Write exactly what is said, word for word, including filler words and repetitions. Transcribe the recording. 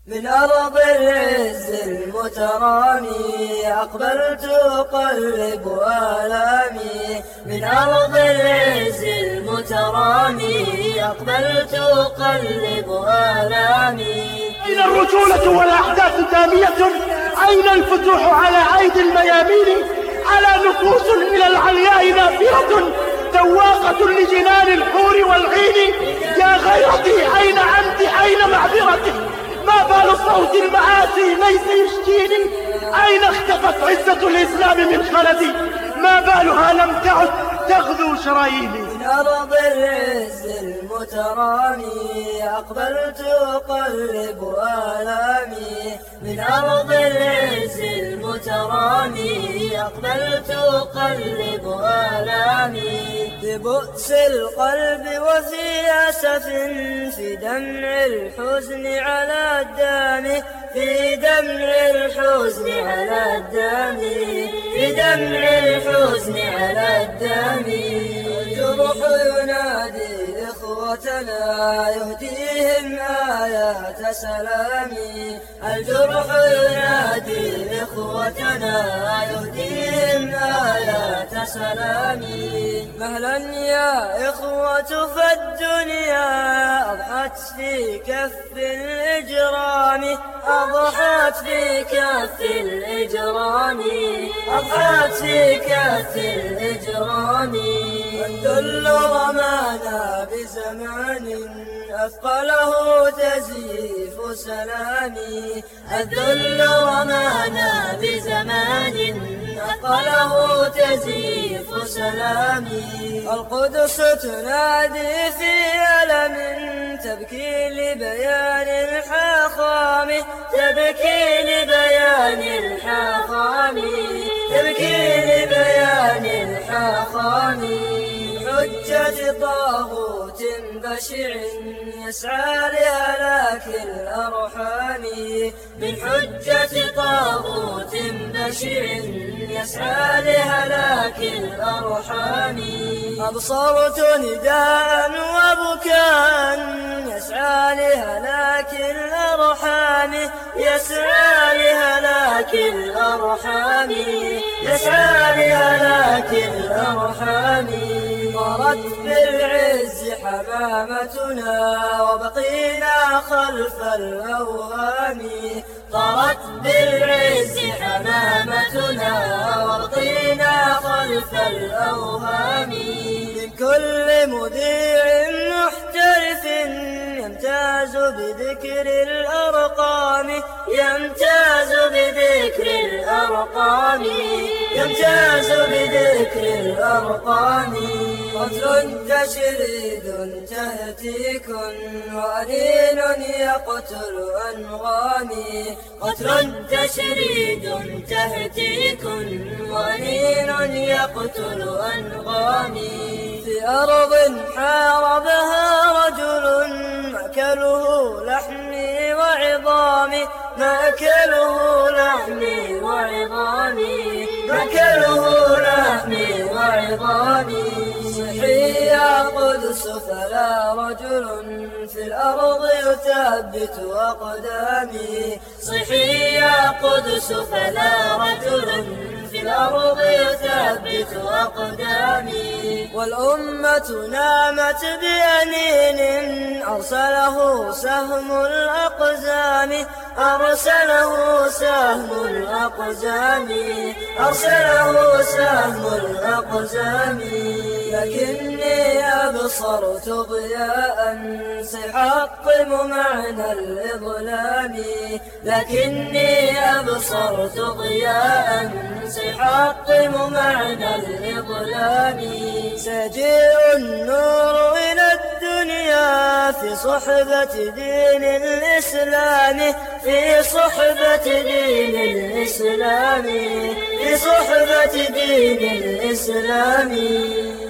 من أرض العز المترامي أقبلت أقلب آلامي. من أرض العز المترامي أقبلت أقلب آلامي. أين الرجولة والأحداث دامية؟ أين الفتوح على أيدي الميامين؟ على نفوس إلى العلياء نافرة ذواقة لجنان الحور والعين. يا غيرتي أين أنت؟ أين معذرتي؟ ما بال صوت المآسي ليس يشجيني؟ أين اختفت عزة الإسلام من خلدي؟ ما بالها لم تعد تغذو شراييني؟ من أرض العز المترامي أقبلت أقلب آلامي. من أرض العز المترامي أقبلت أقلب آلامي. ببؤس القلب وفي أسف في دمع الحزن على الدم. في دمع الحزن على الدم. في دمع الحزن على الدم. الجرح ينادي إخوتنا يهديهم آيات سلامي. الجرح ينادي إخوتنا يهديهم آيات سلامي. مهلا يا إخوة فالدنيا أضحت في كف الإجرام. أضحت في كف الإجرام. أضحت في كف الإجرام. الذل رمانا بزمان أثقله تزييف سلامي. الذل رمانا بزمان أثقله تزييف سلامي. القدس تنادي في ألم تبكي لبيان الحاخام. تبكي لبيان الحاخام. تبكي لبيان الحاخام. حجة طاغوت بشع يسعى لهلاك الأرحام. من حجة طاغوت بشع يسعى لهلاك الأرحام. أبصرت نداء وبكاء يسعى لهلاك الأرحام. يسعى لهلاك الأرحام. يسعى لهلاك الأرحام. طارت بالعز حمامتنا وبقينا خلف الأوهام. طارت بالعز حمامتنا وبقينا خلف الأوهام. من كل مذيع محترف يمتاز بذكر الأرقام. يمتاز بذكر الأرقام. يمتاز بذكر الأرقام. قتل تشريد تهتيك وأنين يقتل أنغامي. قتل تشريد تهتيك وأنين يقتل أنغامي. في أرض حاربها رجل مأكله لحمي وعظامي. مأكله لحمي وعظامي. مأكله لحمي وعظامي. صحي يا قدس فلا رجل في الأرض يثبت أقدامي. صحي يا قدس فلا رجل في الأرض يثبت أقدامي. والأمة نامت بأنين أرسله سهم الأقزام. أرسله سهم الأقزام. أرسله سهم الأقزام. لكني أبصرت ضياء سيحطم معنى الإظلام. لكني أبصرت ضياء سيحطم معنى الإظلام. سيجيء النور إلى الدنيا في صحبة دين الإسلام. في صحبة دين الإسلام. في صحبة دين الإسلام.